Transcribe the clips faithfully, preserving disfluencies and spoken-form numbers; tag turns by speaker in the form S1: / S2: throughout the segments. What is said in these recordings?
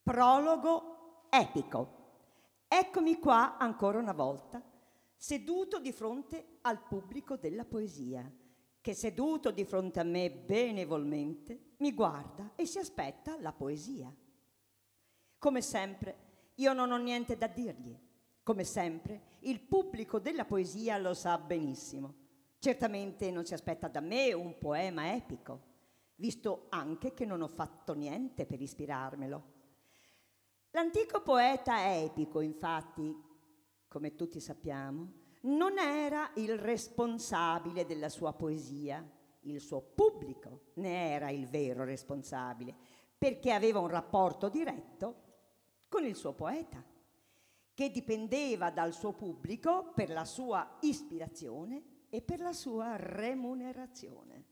S1: Prologo epico. Eccomi qua ancora una volta, seduto di fronte al pubblico della poesia, che seduto di fronte a me benevolmente mi guarda e si aspetta la poesia. Come sempre, io non ho niente da dirgli. Come sempre, il pubblico della poesia lo sa benissimo. Certamente non si aspetta da me un poema epico, visto anche che non ho fatto niente per ispirarmelo. L'antico poeta epico, infatti, come tutti sappiamo, non era il responsabile della sua poesia, il suo pubblico ne era il vero responsabile, perché aveva un rapporto diretto con il suo poeta, che dipendeva dal suo pubblico per la sua ispirazione e per la sua remunerazione.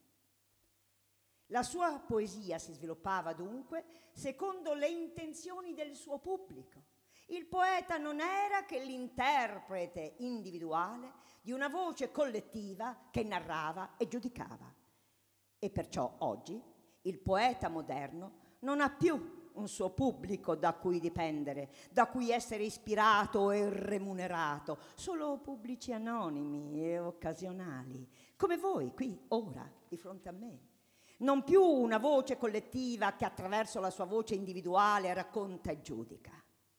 S1: La sua poesia si sviluppava dunque secondo le intenzioni del suo pubblico. Il poeta non era che l'interprete individuale di una voce collettiva che narrava e giudicava. E perciò oggi il poeta moderno non ha più un suo pubblico da cui dipendere, da cui essere ispirato e remunerato, solo pubblici anonimi e occasionali, come voi qui, ora, di fronte a me. Non più una voce collettiva che attraverso la sua voce individuale racconta e giudica.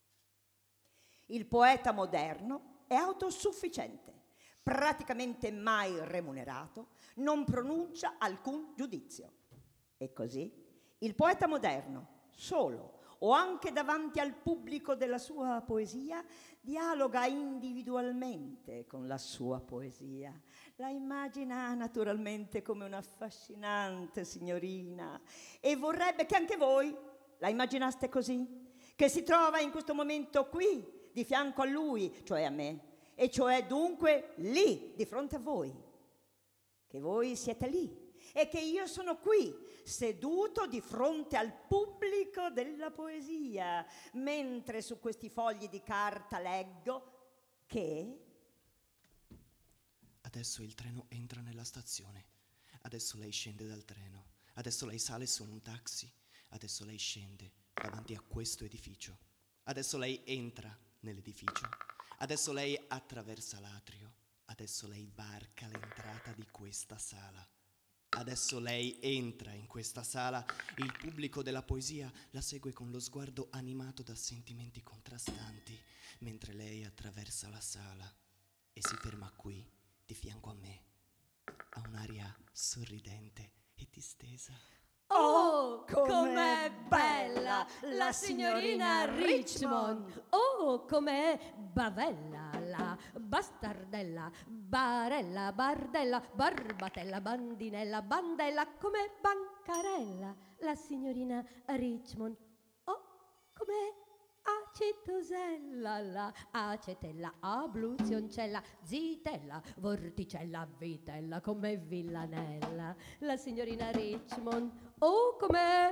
S1: Il poeta moderno è autosufficiente, praticamente mai remunerato, non pronuncia alcun giudizio. E così il poeta moderno, solo o anche davanti al pubblico della sua poesia, dialoga individualmente con la sua poesia. La immagina naturalmente come un'affascinante signorina e vorrebbe che anche voi la immaginaste così, che si trova in questo momento qui, di fianco a lui, cioè a me, e cioè dunque lì, di fronte a voi, che voi siete lì e che io sono qui, seduto di fronte al pubblico della poesia, mentre su questi fogli di carta leggo che...
S2: Adesso il treno entra nella stazione, adesso lei scende dal treno, adesso lei sale su un taxi, adesso lei scende davanti a questo edificio, adesso lei entra nell'edificio, adesso lei attraversa l'atrio, adesso lei varca l'entrata di questa sala. Adesso lei entra in questa sala, il pubblico della poesia la segue con lo sguardo animato da sentimenti contrastanti, mentre lei attraversa la sala e si ferma qui, di fianco a me. Ha un'aria sorridente e distesa.
S3: Oh, com'è bella la signorina Richmond! Oh, com'è bavella la bastardella, barella, bardella, barbatella, bandinella, bandella, com'è bancarella la signorina Richmond! Oh, com'è acetosella la acetella, abluzioncella, zitella, vorticella, vitella, com'è villanella la signorina Richmond! Oh, com'è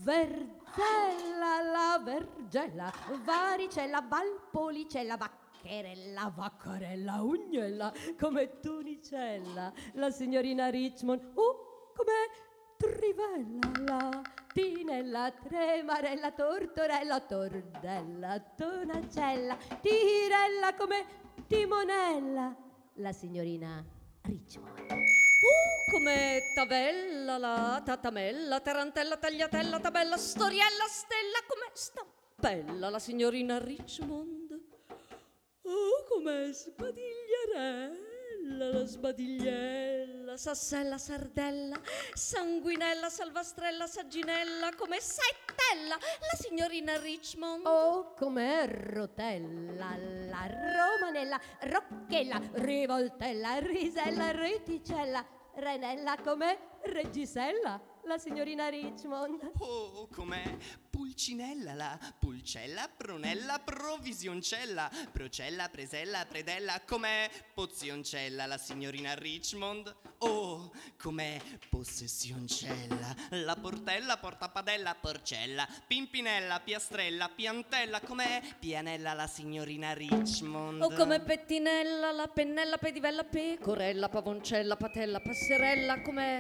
S3: verzella la vergella, varicella, valpolicella, vaccherella, vaccarella, ugnella, com'è tunicella la signorina Richmond! Oh, com'è trivella la tinella, tremarella, tortorella, tordella, tonacella, tirella, come timonella la signorina Richmond!
S4: Uh, com'è tabella la tatamella, tarantella, tagliatella, tabella, storiella, stella, com'è stampella la signorina Richmond! Oh, com'è sbadigliarella la sbadigliella, sassella, sardella, sanguinella, salvastrella, sagginella, come settella la signorina Richmond!
S3: Oh, com'è rotella la romanella, rocchella, rivoltella, risella, reticella, renella, com'è reggisella la signorina Richmond!
S2: Oh, com'è pulcinella la pulcella, pronella, provisioncella, procella, presella, predella, com'è pozioncella la signorina Richmond! Oh, com'è possessioncella, la portella, portapadella, porcella, pimpinella, piastrella, piantella, com'è pianella la signorina Richmond!
S4: Oh, com'è pettinella la pennella, pedivella, pecorella, pavoncella, patella, passerella, com'è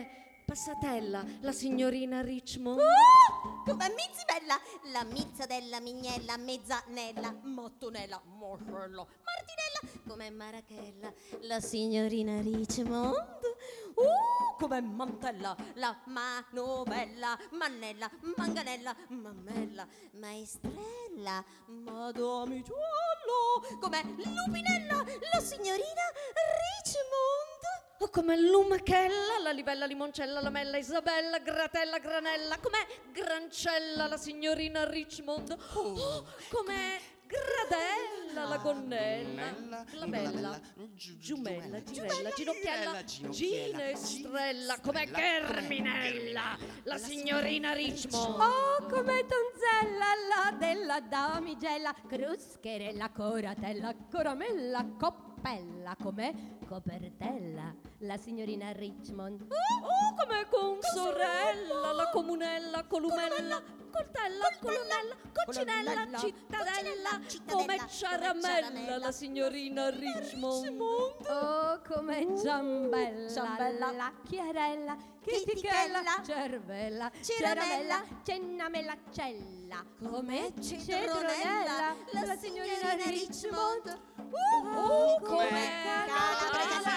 S4: passatella, la signorina Richmond.
S5: Uh, com'è mizzibella, la mizza della mignella, mezzanella, mattonella, moscella, martinella, com'è marachella, la signorina Richmond. Uh, com'è mantella, la manovella, mannella, manganella, mammella, maestrella, madamiciello, com'è lupinella, la signorina Richmond.
S4: Oh, com'è lumachella, la livella, limoncella, lamella, Isabella, gratella, granella, com'è grancella, la signorina Richmond. Oh, com'è gradella, la gonnella, la bella, giumella, girella, ginocchiella, ginestrella, com'è Germinella, la signorina Richmond.
S3: Oh, come donzella, la della damigella, cruscherella, coratella, coramella, coppella, com'è copertella, la signorina Richmond.
S4: Oh, com'è consorella, la comunella, columella, coltella, colonnella, coccinella, cittadella, come ciaramella, la signorina Richmond.
S3: Oh, come ciambella,
S5: Ciambella.
S3: la chiarella,
S5: Chitichella,
S3: chitichella, cervella,
S5: Ciramella,
S3: ceramella, cennamella, cella,
S5: Come
S3: come
S5: citronella, la signorina Richmond.
S3: Uh,
S5: Uh,
S4: come
S5: come calabresa,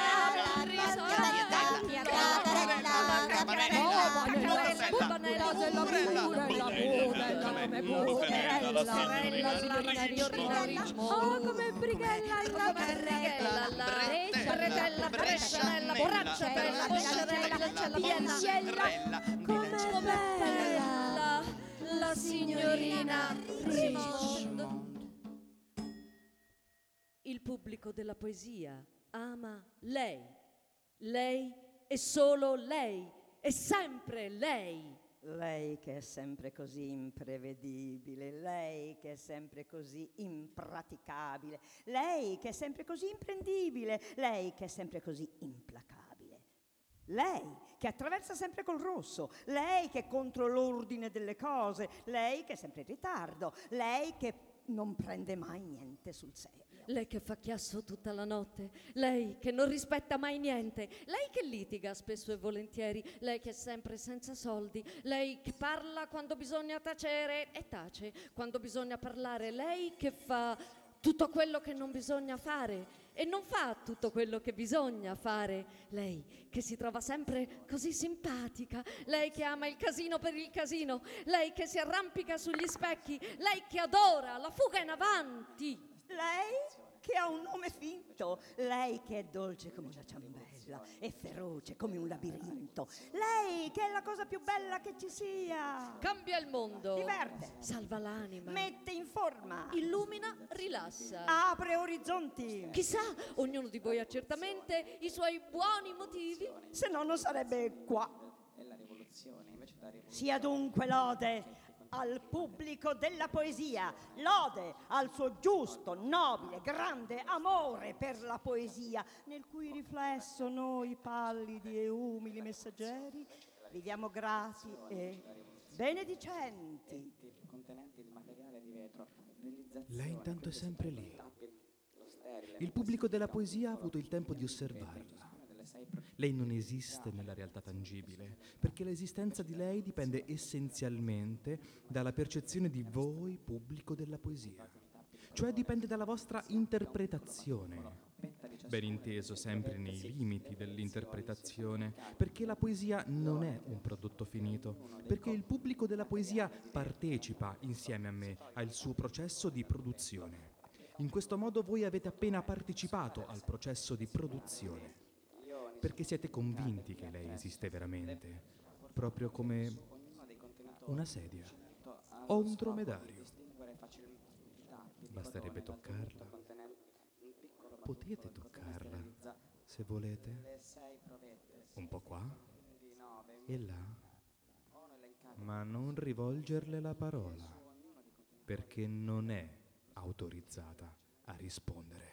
S3: oh, come brighella, la
S4: Bretella, la bretella, brescianella, borracciatella, bosciarella, pianciella, come bella la signorina Richmond. Il pubblico della poesia ama lei, lei e solo lei, e sempre lei.
S1: Lei che è sempre così imprevedibile, lei che è sempre così impraticabile, lei che è sempre così imprendibile, lei che è sempre così implacabile, lei che attraversa sempre col rosso, lei che è contro l'ordine delle cose, lei che è sempre in ritardo, lei che non prende mai niente sul serio.
S4: Lei che fa chiasso tutta la notte, lei che non rispetta mai niente, lei che litiga spesso e volentieri, lei che è sempre senza soldi, lei che parla quando bisogna tacere e tace quando bisogna parlare, lei che fa tutto quello che non bisogna fare e non fa tutto quello che bisogna fare, lei che si trova sempre così simpatica, lei che ama il casino per il casino, lei che si arrampica sugli specchi, lei che adora la fuga in avanti.
S1: Lei che ha un nome finto, lei che è dolce come una ciambella e feroce come un labirinto, lei che è la cosa più bella che ci sia.
S4: Cambia il mondo,
S1: Diverte,
S4: salva l'anima,
S1: mette in forma,
S4: illumina, rilassa.
S1: apre orizzonti.
S4: Chissà, ognuno di voi ha certamente i suoi buoni motivi.
S1: Se no non sarebbe qua. Sia dunque lode al pubblico della poesia, lode al suo giusto, nobile, grande amore per la poesia, nel cui riflesso noi pallidi e umili messaggeri viviamo grati e benedicenti.
S6: Lei intanto è sempre lì. Il pubblico della poesia ha avuto il tempo di osservarla. Lei non esiste nella realtà tangibile, perché l'esistenza di lei dipende essenzialmente dalla percezione di voi, pubblico della poesia. Cioè dipende dalla vostra interpretazione. Ben inteso, sempre nei limiti dell'interpretazione, perché la poesia non è un prodotto finito, perché il pubblico della poesia partecipa insieme a me al suo processo di produzione. In questo modo voi avete appena partecipato al processo di produzione, perché siete convinti che lei esiste veramente, proprio come una sedia o un dromedario. Basterebbe toccarla. Potete toccarla, se volete. Un po' qua e là. Ma non rivolgerle la parola, perché non è autorizzata a rispondere.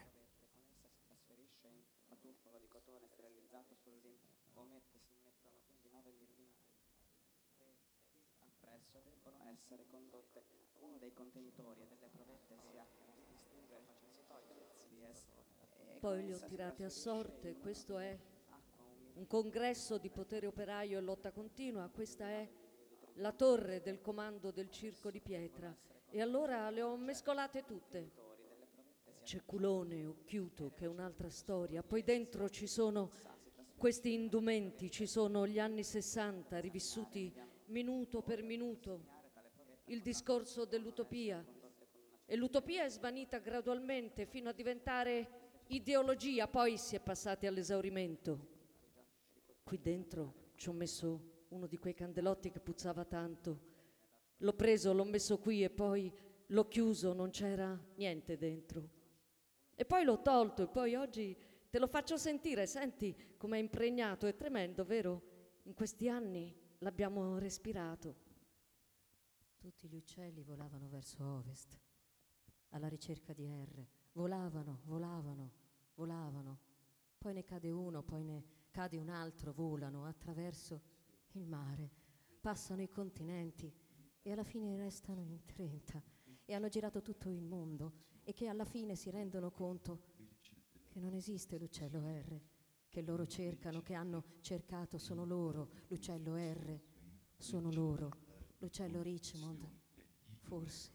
S2: Essere condotte uno dei contenitori delle provette sia distinguere facilmente.
S4: Poi li ho tirati a sorte, questo è un congresso di potere operaio e lotta continua. Questa è la torre del comando del Circo di Pietra. E allora le ho mescolate tutte. C'è Culone, Occhiuto, che è un'altra storia. Poi dentro ci sono questi indumenti, ci sono gli anni sessanta rivissuti minuto per minuto, il discorso dell'utopia. E l'utopia è svanita gradualmente fino a diventare ideologia, poi si è passati all'esaurimento. Qui dentro ci ho messo uno di quei candelotti che puzzava tanto. L'ho preso, l'ho messo qui e poi l'ho chiuso, non c'era niente dentro. E poi l'ho tolto e poi oggi te lo faccio sentire, senti com'è impregnato, è tremendo, vero? In questi anni l'abbiamo respirato.
S7: Tutti gli uccelli volavano verso ovest, alla ricerca di R. Volavano, volavano, volavano. Poi ne cade uno, poi ne cade un altro, volano attraverso il mare, passano i continenti e alla fine restano in trenta e hanno girato tutto il mondo e che alla fine si rendono conto che non esiste l'uccello R, che loro cercano, che hanno cercato, sono loro, l'uccello R, sono loro, l'uccello Richmond, forse.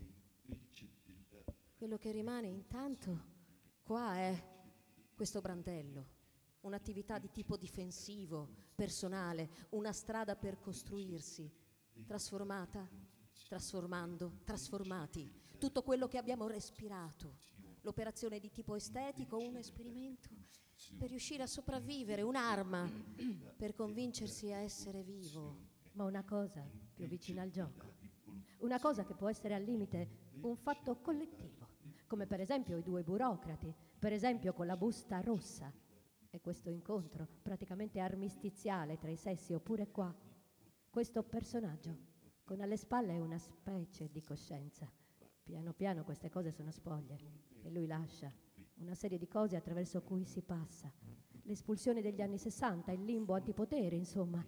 S7: Quello che rimane intanto qua è questo brandello, un'attività di tipo difensivo, personale, una strada per costruirsi, trasformata, trasformando, trasformati, tutto quello che abbiamo respirato, l'operazione di tipo estetico, un esperimento per riuscire a sopravvivere, un'arma per convincersi a essere vivo.
S3: Ma una cosa più vicina al gioco, una cosa che può essere al limite un fatto collettivo, come per esempio i due burocrati, per esempio con la busta rossa, e questo incontro praticamente armistiziale tra i sessi, oppure qua, questo personaggio con alle spalle una specie di coscienza. Piano piano queste cose sono spoglie e lui lascia una serie di cose attraverso cui si passa. L'espulsione degli anni sessanta, il limbo antipotere, insomma.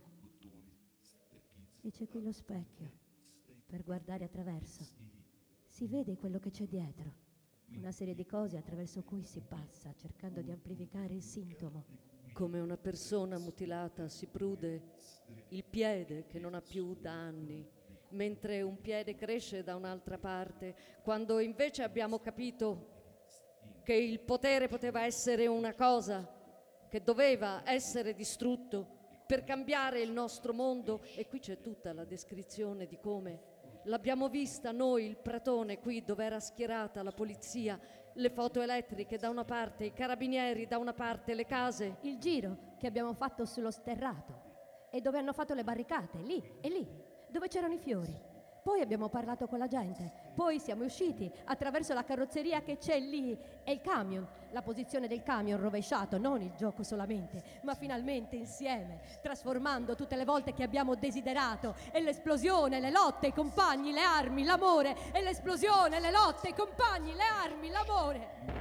S3: E c'è qui lo specchio per guardare attraverso. Si vede quello che c'è dietro. Una serie di cose attraverso cui si passa, cercando di amplificare il sintomo.
S4: Come una persona mutilata si prude il piede che non ha più da anni, mentre un piede cresce da un'altra parte, quando invece abbiamo capito che il potere poteva essere una cosa che doveva essere distrutto per cambiare il nostro mondo. E qui c'è tutta la descrizione di come l'abbiamo vista noi, il pratone qui dove era schierata la polizia, le foto elettriche da una parte, i carabinieri da una parte, le case.
S3: Il giro che abbiamo fatto sullo sterrato e dove hanno fatto le barricate, lì e lì, dove c'erano i fiori. Poi abbiamo parlato con la gente, poi siamo usciti attraverso la carrozzeria che c'è lì e il camion, la posizione del camion rovesciato, non il gioco solamente, ma finalmente insieme, trasformando tutte le volte che abbiamo desiderato, e l'esplosione, le lotte, i compagni, le armi, l'amore, e l'esplosione, le lotte, i compagni, le armi, l'amore.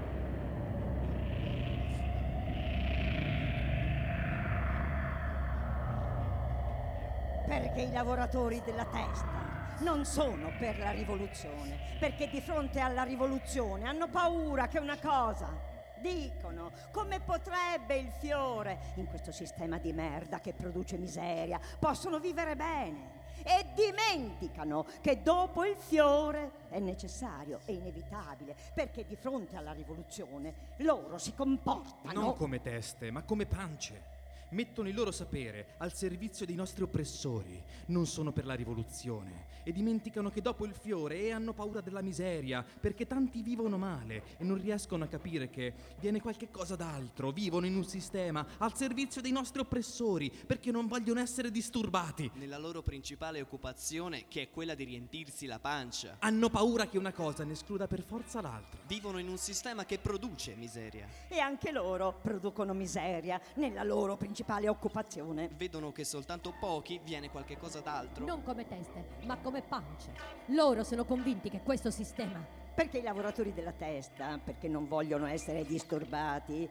S1: Perché i lavoratori della testa non sono per la rivoluzione, perché di fronte alla rivoluzione hanno paura che una cosa, dicono, come potrebbe il fiore, in questo sistema di merda che produce miseria, possono vivere bene, e dimenticano che dopo il fiore è necessario e inevitabile, perché di fronte alla rivoluzione loro si comportano
S6: non come teste, ma come pance. Mettono il loro sapere al servizio dei nostri oppressori, non sono per la rivoluzione, e dimenticano che dopo il fiore e hanno paura della miseria, perché tanti vivono male e non riescono a capire che viene qualche cosa d'altro, vivono in un sistema al servizio dei nostri oppressori, perché non vogliono essere disturbati.
S2: Nella loro principale occupazione, che è quella di riempirsi la pancia.
S6: Hanno paura che una cosa ne escluda per forza l'altra.
S2: Vivono in un sistema che produce miseria.
S1: e anche loro producono miseria nella loro principale occupazione.
S2: Vedono che soltanto pochi viene qualche cosa d'altro.
S3: Non come teste, ma come pance. Loro sono convinti che questo sistema,
S1: Perché i lavoratori della testa, perché non vogliono essere disturbati,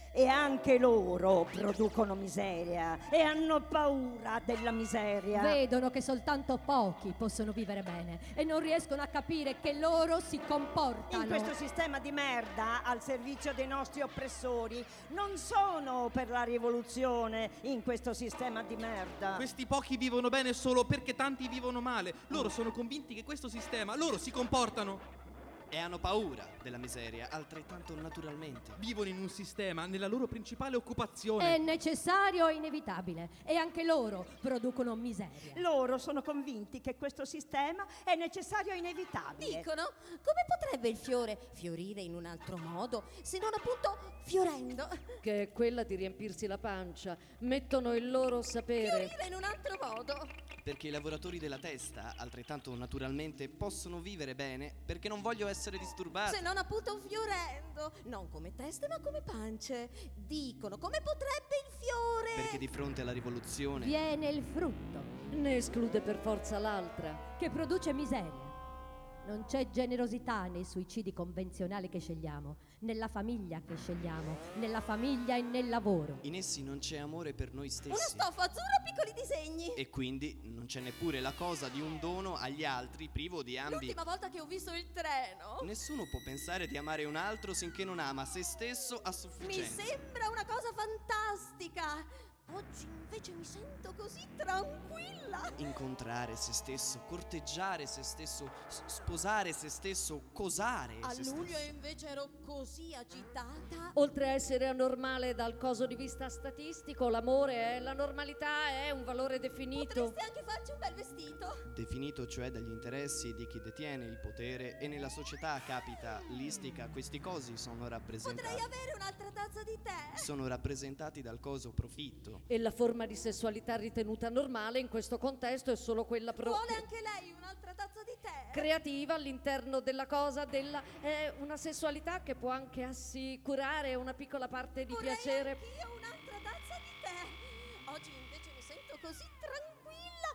S1: E anche loro producono miseria e hanno paura della miseria.
S3: Vedono che soltanto pochi possono vivere bene e non riescono a capire che loro si comportano.
S1: In questo sistema di merda al servizio dei nostri oppressori. Non sono per la rivoluzione in questo sistema di merda.
S6: Questi pochi vivono bene solo perché tanti vivono male. Loro sono convinti che questo sistema, loro si comportano.
S2: E hanno paura della miseria, altrettanto naturalmente.
S6: Vivono in un sistema, nella loro principale occupazione.
S3: È necessario e inevitabile. E anche loro producono miseria.
S1: Loro sono convinti che questo sistema è necessario e inevitabile.
S5: Dicono, come potrebbe il fiore fiorire in un altro modo, se non appunto fiorendo?
S4: Che è quella di riempirsi la pancia. Mettono il loro sapere.
S5: Fiorire in un altro modo.
S2: Perché i lavoratori della testa, altrettanto naturalmente, possono vivere bene perché non voglio essere disturbati.
S5: Se non appunto fiorendo, non come teste ma come pance. Dicono, come potrebbe il fiore?
S2: Perché di fronte alla rivoluzione
S3: Viene il frutto
S4: Ne esclude per forza l'altra.
S3: che produce miseria. Non c'è generosità nei suicidi convenzionali che scegliamo, nella famiglia che scegliamo, nella famiglia e nel lavoro.
S2: in essi non c'è amore per noi
S5: Una
S2: stessi.
S5: stoffa azzurra, piccoli disegni.
S2: E quindi non c'è neppure la cosa di un dono agli altri privo di ambi.
S5: L'ultima volta che ho visto il treno,
S2: Nessuno può pensare di amare un altro sinché non ama se stesso a
S5: mi
S2: sufficienza.
S5: sembra una cosa fantastica. Oggi invece mi sento così tranquilla.
S2: Incontrare se stesso, corteggiare se stesso, s- sposare se stesso, cosare
S5: A
S2: se
S5: luglio
S2: stesso.
S5: invece ero così agitata.
S4: Oltre a essere anormale dal coso di vista statistico, l'amore è la normalità, è un valore definito.
S5: Potresti anche farci un bel vestito.
S2: Definito cioè dagli interessi di chi detiene il potere e nella società capitalistica questi cosi sono
S5: Potrei
S2: rappresentati.
S5: avere un'altra tazza di tè.
S2: Sono rappresentati dal coso profitto.
S4: E la forma di sessualità ritenuta normale in questo contesto è solo quella pro-
S5: Vuole anche lei un'altra tazza di tè?
S4: creativa all'interno della cosa, della, è una sessualità che può anche assicurare una piccola parte di
S5: Vorrei
S4: piacere.
S5: anch'io un'altra tazza di tè. Oggi invece mi sento così tranquilla.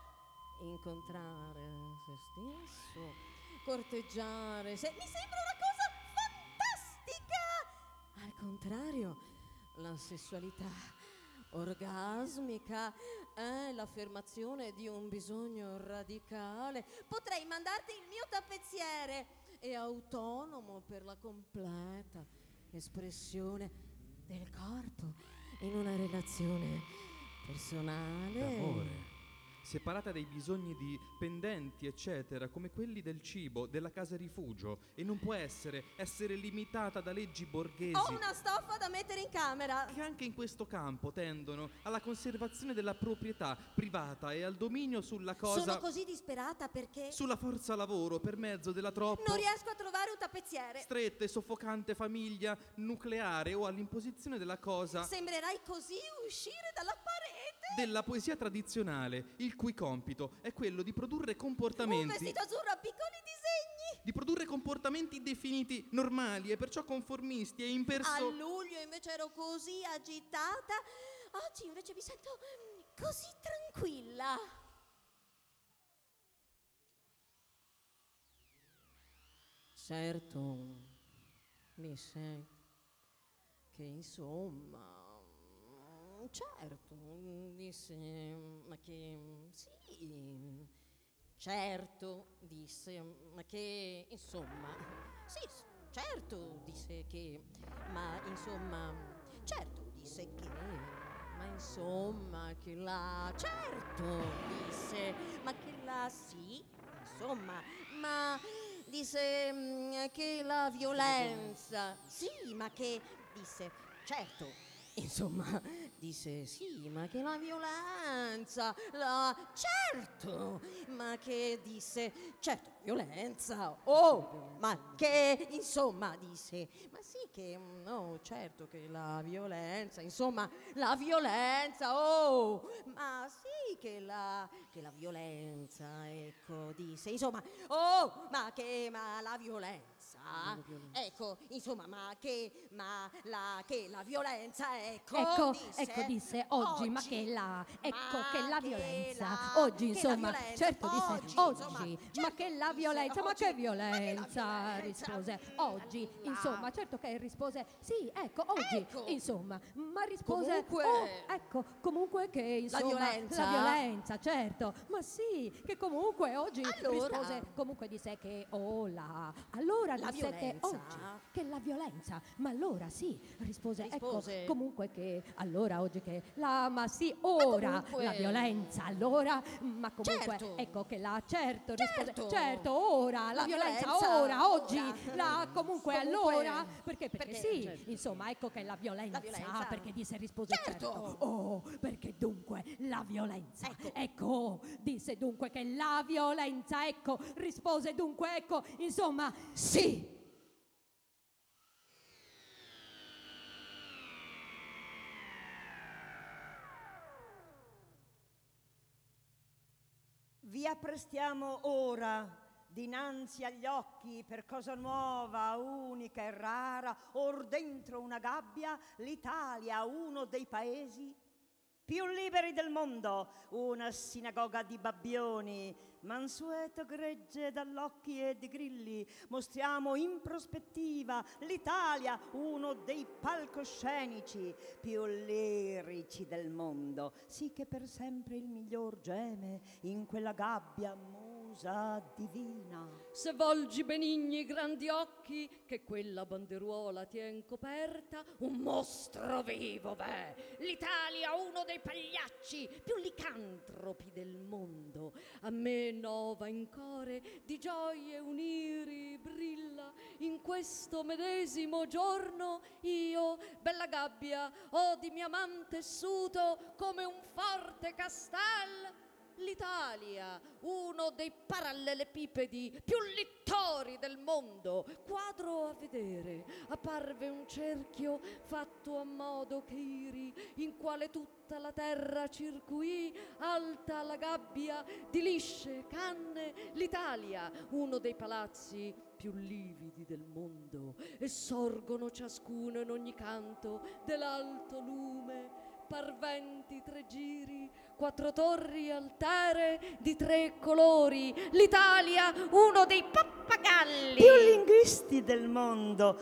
S7: Incontrare se stesso.
S5: Corteggiare, se mi sembra una cosa fantastica.
S7: Al contrario, la sessualità orgasmica è l'affermazione di un bisogno radicale
S5: Potrei mandarti il mio tappezziere.
S7: e autonomo per la completa espressione del corpo in una relazione personale.
S6: D'amore. Separata dai bisogni di pendenti, eccetera, come quelli del cibo, della casa rifugio, e non può essere, essere limitata da leggi borghesi
S5: Ho una stoffa da mettere in camera.
S6: che anche in questo campo tendono alla conservazione della proprietà privata e al dominio sulla cosa,
S5: Sono così disperata perché
S6: sulla forza lavoro per mezzo della troppo
S5: non riesco a trovare un tappezziere.
S6: stretta e soffocante famiglia nucleare o all'imposizione della cosa
S5: Sembrerai così uscire dalla parete.
S6: della poesia tradizionale, il cui compito è quello di produrre
S5: Un
S6: comportamenti
S5: vestito azzurro a piccoli disegni.
S6: di produrre comportamenti definiti normali e perciò conformisti e
S5: A
S6: imperso
S5: luglio invece ero così agitata. Oggi invece mi sento così tranquilla.
S7: Certo, disse che insomma, certo, disse, ma che sì, certo, disse, ma che insomma, sì, s- certo, disse che, ma insomma, certo, disse che, ma insomma, che la, certo, disse, ma che la, sì, insomma, ma disse mm, che la violenza, sì, ma che, disse, certo, insomma, disse sì, ma che la violenza, la, certo, ma che disse, certo, violenza, oh, ma che, insomma, disse, ma sì che, mm, no, certo che la violenza, insomma, la violenza, oh, ma sì che la, che la violenza, ecco, disse, insomma, oh, ma che, ma la violenza.
S5: violenza, ecco, insomma, ma che, ma la, che la violenza, ecco,
S3: Ecco,
S5: disse,
S3: ecco disse oggi, ma che la, ecco
S5: ma
S3: che la
S5: che
S3: violenza,
S5: la-
S3: oggi
S5: che la
S3: insomma,
S5: violenza,
S3: certo disse
S5: oggi,
S3: oggi,
S5: insomma,
S3: ma
S5: certo
S3: che la
S5: disse,
S3: violenza, ma
S5: oggi,
S3: che
S5: ma che la
S3: violenza,
S5: violenza,
S3: rispose
S5: la-
S3: oggi,
S5: la-
S3: insomma, certo che rispose sì, ecco, oggi,
S5: Ecco.
S3: insomma, ma rispose
S5: Comunque-
S3: oh, ecco, comunque che insomma,
S5: violenza.
S3: la violenza, certo, ma sì, che comunque oggi
S5: Allora-
S3: rispose, comunque disse che oh la, allora
S5: La
S3: disse che
S5: violenza.
S3: oggi, che la violenza, ma allora sì, rispose,
S5: Rispose.
S3: ecco, comunque che allora oggi che la, ma sì, ora
S5: comunque-
S3: la violenza, allora, ma comunque
S5: Certo.
S3: ecco che la, certo, rispose,
S5: Certo.
S3: certo, ora, la,
S5: La
S3: violenza,
S5: violenza,
S3: ora, oggi,
S5: ora.
S3: la, comunque,
S5: Comunque-
S3: allora, perché, perché,
S5: perché,
S3: sì,
S5: certo.
S3: insomma, ecco che la violenza,
S5: La violenza.
S3: perché disse, rispose,
S5: Certo.
S3: certo, oh, perché dunque la violenza,
S5: Ecco.
S3: ecco, disse dunque che la violenza, ecco, rispose dunque, ecco, insomma, sì.
S1: Vi apprestiamo ora dinanzi agli occhi per cosa nuova, unica e rara, or dentro una gabbia, l'Italia, uno dei paesi più liberi del mondo, una sinagoga di babbioni, mansueto gregge dall'occhi e di grilli. Mostriamo in prospettiva l'Italia, uno dei palcoscenici più lirici del mondo, sì che per sempre il miglior geme in quella gabbia musa divina.
S4: Se volgi benigni i grandi occhi, che quella banderuola tien coperta, un mostro vivo v'è. L'Italia, uno dei pagliacci più licantropi del mondo. A me nova in core di gioie uniri brilla. In questo medesimo giorno io, bella gabbia, ho di mia man tessuto come un forte castel. L'Italia, uno dei parallelepipedi più littori del mondo. Quadro a vedere, apparve un cerchio fatto a modo che iri, in quale tutta la terra circuì, alta la gabbia di lisce canne. L'Italia, uno dei palazzi più lividi del mondo, e sorgono ciascuno in ogni canto dell'alto lume, parventi tre giri, quattro torri altere di tre colori. L'Italia, uno dei pappagalli
S1: Più linguisti del mondo,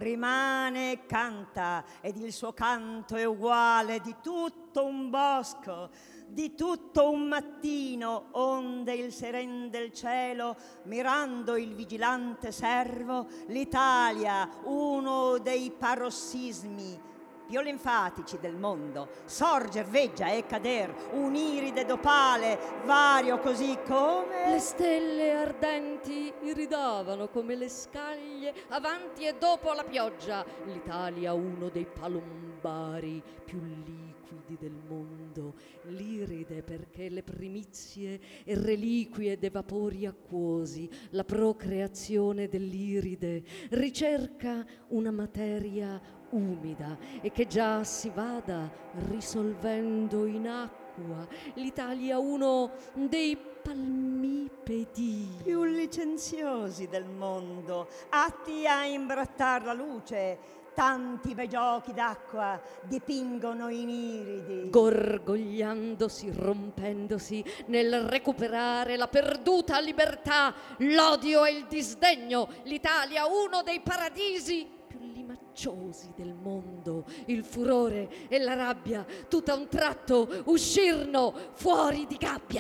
S1: rimane e canta, ed il suo canto è uguale di tutto un bosco, di tutto un mattino, onde il seren del cielo, mirando il vigilante servo, l'Italia, uno dei parossismi più linfatici del mondo, sorger, veggia e cader, un'iride d'opale, vario così come...
S4: Le stelle ardenti iridavano come le scaglie avanti e dopo la pioggia. L'Italia, uno dei palombari più liquidi del mondo. L'iride perché le primizie e reliquie dei vapori acquosi, la procreazione dell'iride ricerca una materia umida e che già si vada risolvendo in acqua. L'Italia, uno dei palmipedi
S1: più licenziosi del mondo, atti a imbrattar la luce, tanti bei giochi d'acqua dipingono in iridi.
S4: gorgogliandosi, rompendosi nel recuperare la perduta libertà, l'odio e il disdegno. L'Italia, uno dei paradisi più limacciosi del mondo. Il furore e la rabbia tutto a un tratto uscirono fuori di gabbia.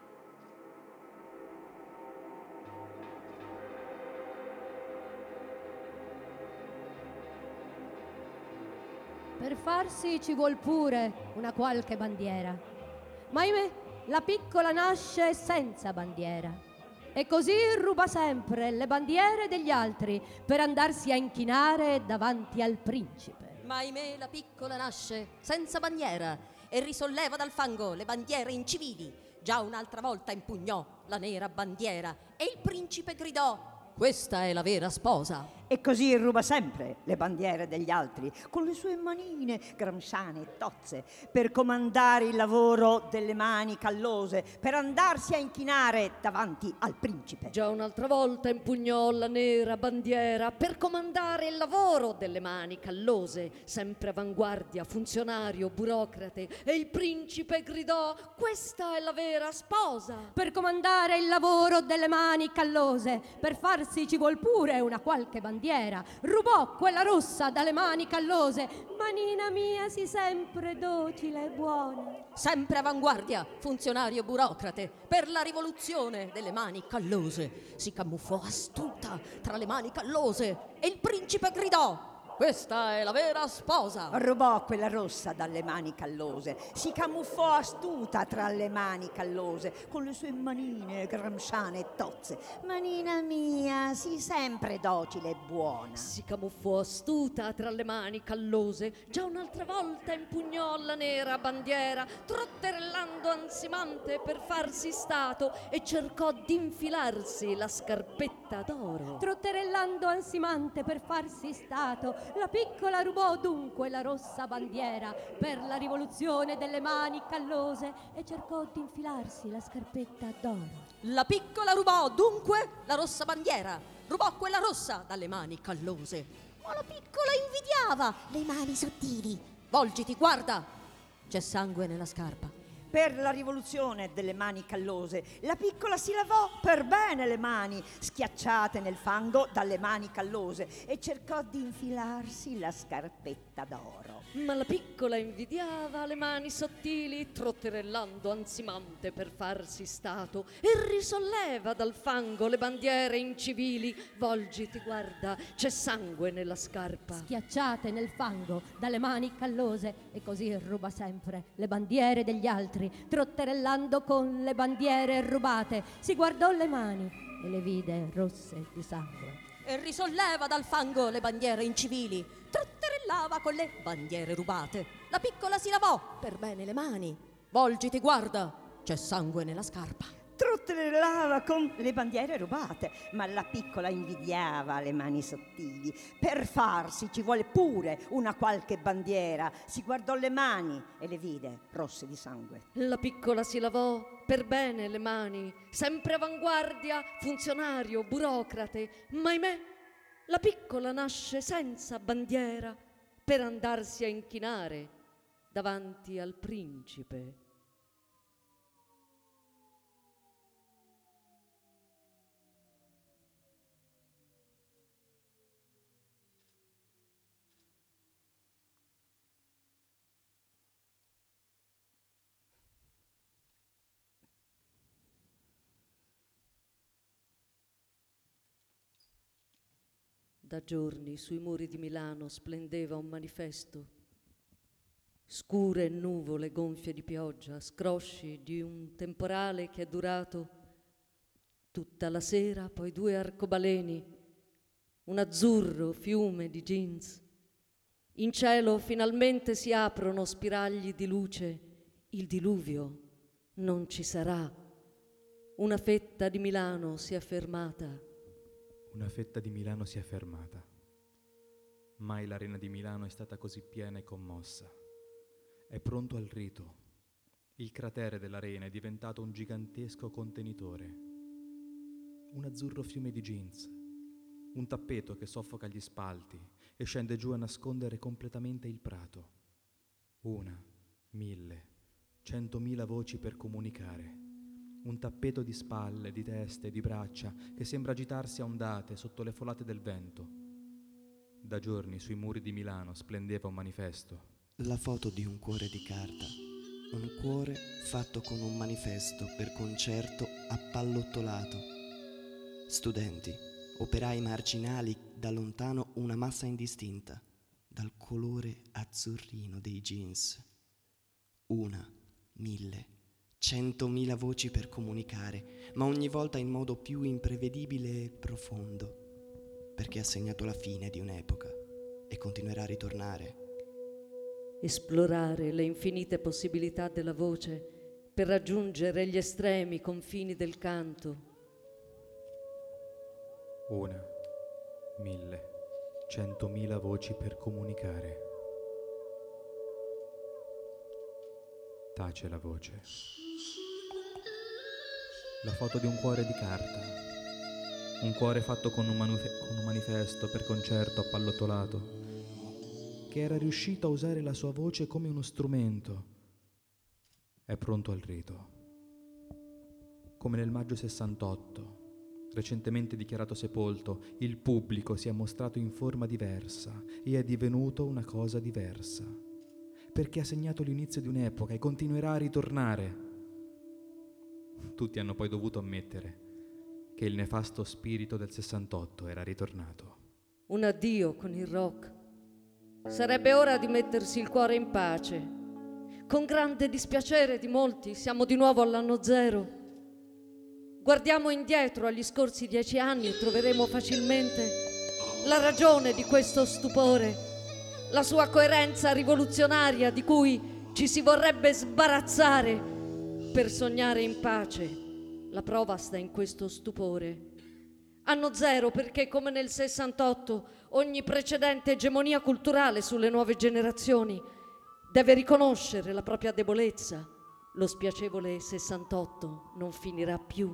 S3: Per farsi ci vuol pure una qualche bandiera. Ma ahimè, la piccola nasce senza bandiera. E così ruba sempre le bandiere degli altri per andarsi a inchinare davanti al principe.
S7: Ma ahimè la piccola nasce senza bandiera e risolleva dal fango le bandiere incivili. Già un'altra volta impugnò la nera bandiera e il principe gridò: questa è la vera sposa.
S1: e così ruba sempre le bandiere degli altri con le sue manine gramsciane e tozze per comandare il lavoro delle mani callose, per andarsi a inchinare davanti al principe.
S4: Già un'altra volta impugnò la nera bandiera per comandare il lavoro delle mani callose, sempre avanguardia, funzionario, burocrate, e il principe gridò: questa è la vera sposa.
S3: Per comandare il lavoro delle mani callose, per farsi ci vuol pure una qualche bandiera. Rubò quella rossa dalle mani callose, manina mia sì sempre docile e buona.
S7: Sempre avanguardia, funzionario burocrate, per la rivoluzione delle mani callose. Si camuffò astuta tra le mani callose e il principe gridò: questa è la vera sposa.
S1: Rubò quella rossa dalle mani callose, si camuffò astuta tra le mani callose, con le sue manine gramsciane e tozze. Manina mia, sii sempre docile e buona.
S4: Si camuffò astuta tra le mani callose, già un'altra volta impugnò la nera bandiera, trotterellando ansimante per farsi stato, e cercò d'infilarsi la scarpetta d'oro.
S3: Trotterellando ansimante per farsi stato, la piccola rubò dunque la rossa bandiera per la rivoluzione delle mani callose e cercò di infilarsi la scarpetta d'oro.
S7: La piccola rubò dunque la rossa bandiera, rubò quella rossa dalle mani callose.
S5: Ma la piccola invidiava le mani sottili.
S7: Volgiti, guarda, c'è sangue nella scarpa.
S1: Per la rivoluzione delle mani callose, la piccola si lavò per bene le mani, schiacciate nel fango dalle mani callose, e cercò di infilarsi la scarpetta d'oro.
S4: Ma la piccola invidiava le mani sottili, trotterellando ansimante per farsi stato, e risolleva dal fango le bandiere incivili. Volgiti, guarda, c'è sangue nella scarpa.
S3: Schiacciate nel fango dalle mani callose, e così ruba sempre le bandiere degli altri. Trotterellando con le bandiere rubate, si guardò le mani e le vide rosse di sangue.
S7: E risolleva dal fango le bandiere incivili, trotterellava con le bandiere rubate. La piccola si lavò per bene le mani. Volgiti, guarda, c'è sangue nella scarpa.
S1: Trotterellava con le bandiere rubate, ma la piccola invidiava le mani sottili. Per farsi ci vuole pure una qualche bandiera. Si guardò le mani e le vide rosse di sangue.
S4: La piccola si lavò per bene le mani, sempre avanguardia, funzionario, burocrate, ma ahimè, la piccola nasce senza bandiera per andarsi a inchinare davanti al principe. Da giorni sui muri di Milano splendeva un manifesto. Scure nuvole gonfie di pioggia, scrosci di un temporale che è durato tutta la sera, poi due arcobaleni, un azzurro fiume di jeans. In cielo finalmente si aprono spiragli di luce, il diluvio non ci sarà. Una fetta di Milano si è fermata.
S6: Una fetta di Milano si è fermata. Mai l'arena di Milano è stata così piena e commossa. È pronto al rito. Il cratere dell'arena è diventato un gigantesco contenitore. Un azzurro fiume di jeans. Un tappeto che soffoca gli spalti e scende giù a nascondere completamente il prato. Una, mille, centomila voci per comunicare. Un tappeto di spalle, di teste, di braccia che sembra agitarsi a ondate sotto le folate del vento. Da giorni sui muri di Milano splendeva un manifesto.
S2: La foto di un cuore di carta. Un cuore fatto con un manifesto per concerto appallottolato. Studenti, operai marginali, da lontano una massa indistinta, dal colore azzurrino dei jeans. Una, mille, centomila voci per comunicare, ma ogni volta in modo più imprevedibile e profondo, perché ha segnato la fine di un'epoca e continuerà a ritornare.
S4: Esplorare le infinite possibilità della voce per raggiungere gli estremi confini del canto.
S6: Una, mille, Centomila voci per comunicare. Tace la voce. La foto di un cuore di carta. Un cuore fatto con un, manufe- con un manifesto per concerto appallottolato, che era riuscito a usare la sua voce come uno strumento. È pronto al rito. Come nel maggio sessantotto, recentemente dichiarato sepolto, il pubblico si è mostrato in forma diversa e è divenuto una cosa diversa, perché ha segnato l'inizio di un'epoca e continuerà a ritornare. Tutti hanno poi dovuto ammettere che il nefasto spirito del sessantotto era ritornato.
S4: Un addio con il rock. Sarebbe ora di mettersi il cuore in pace. Con grande dispiacere di molti siamo di nuovo all'anno zero. Guardiamo indietro agli scorsi dieci anni e troveremo facilmente la ragione di questo stupore, la sua coerenza rivoluzionaria di cui ci si vorrebbe sbarazzare per sognare in pace. La prova sta in questo stupore. Anno zero perché, come nel sessantotto, ogni precedente egemonia culturale sulle nuove generazioni deve riconoscere la propria debolezza. Lo spiacevole sessantotto non finirà più,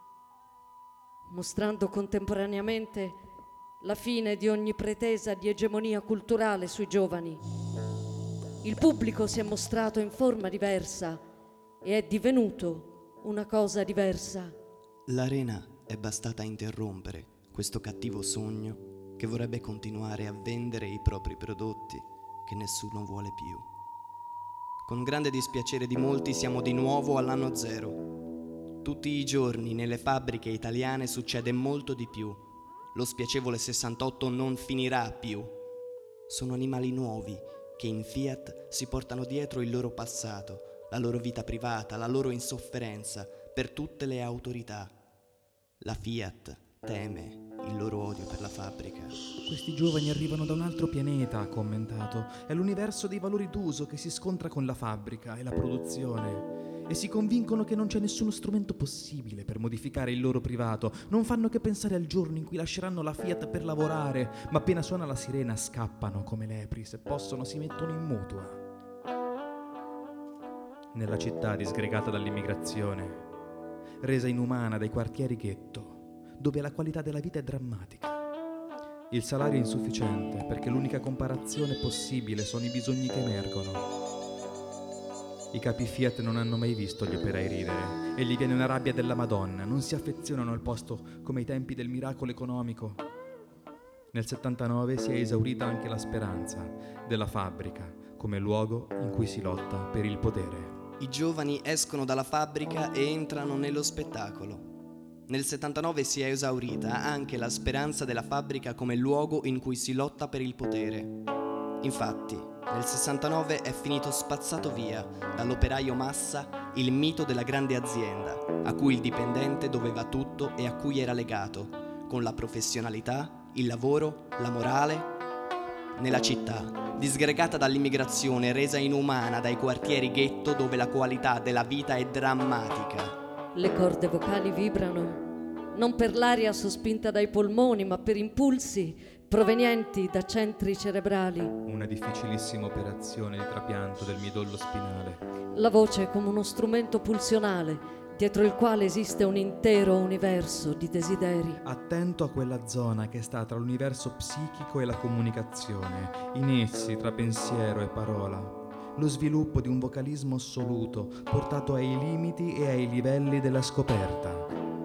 S4: mostrando contemporaneamente la fine di ogni pretesa di egemonia culturale sui giovani. Il pubblico si è mostrato in forma diversa e è divenuto una cosa diversa.
S2: L'arena è bastata a interrompere questo cattivo sogno che vorrebbe continuare a vendere i propri prodotti che nessuno vuole più. Con grande dispiacere di molti siamo di nuovo all'anno zero. Tutti i giorni nelle fabbriche italiane succede molto di più. Lo spiacevole sessantotto non finirà più. Sono animali nuovi che in Fiat si portano dietro il loro passato, la loro vita privata, la loro insofferenza per tutte le autorità. La Fiat teme il loro odio per la fabbrica.
S6: Questi giovani arrivano da un altro pianeta, ha commentato. È l'universo dei valori d'uso che si scontra con la fabbrica e la produzione. E si convincono che non c'è nessuno strumento possibile per modificare il loro privato. Non fanno che pensare al giorno in cui lasceranno la Fiat per lavorare, ma appena suona la sirena scappano come lepri. Se possono si mettono in mutua. Nella città disgregata dall'immigrazione, resa inumana dai quartieri ghetto, dove la qualità della vita è drammatica. Il salario è insufficiente perché l'unica comparazione possibile sono i bisogni che emergono. I capi Fiat non hanno mai visto gli operai ridere e gli viene una rabbia della Madonna, non si affezionano al posto come ai tempi del miracolo economico. Nel settantanove si è esaurita anche la speranza della fabbrica come luogo in cui si lotta per il potere.
S2: I giovani escono dalla fabbrica e entrano nello spettacolo. Nel settantanove si è esaurita anche la speranza della fabbrica come luogo in cui si lotta per il potere. Infatti, nel sessantanove è finito spazzato via dall'operaio massa il mito della grande azienda, a cui il dipendente doveva tutto e a cui era legato, con la professionalità, il lavoro, la morale. Nella città, disgregata dall'immigrazione, resa inumana dai quartieri ghetto dove la qualità della vita è drammatica.
S4: Le corde vocali vibrano, non per l'aria sospinta dai polmoni, ma per impulsi provenienti da centri cerebrali.
S6: Una difficilissima operazione di trapianto del midollo spinale.
S4: La voce è come uno strumento pulsionale, dietro il quale esiste un intero universo di desideri.
S6: Attento a quella zona che sta tra l'universo psichico e la comunicazione, in essi tra pensiero e parola. Lo sviluppo di un vocalismo assoluto, portato ai limiti e ai livelli della scoperta.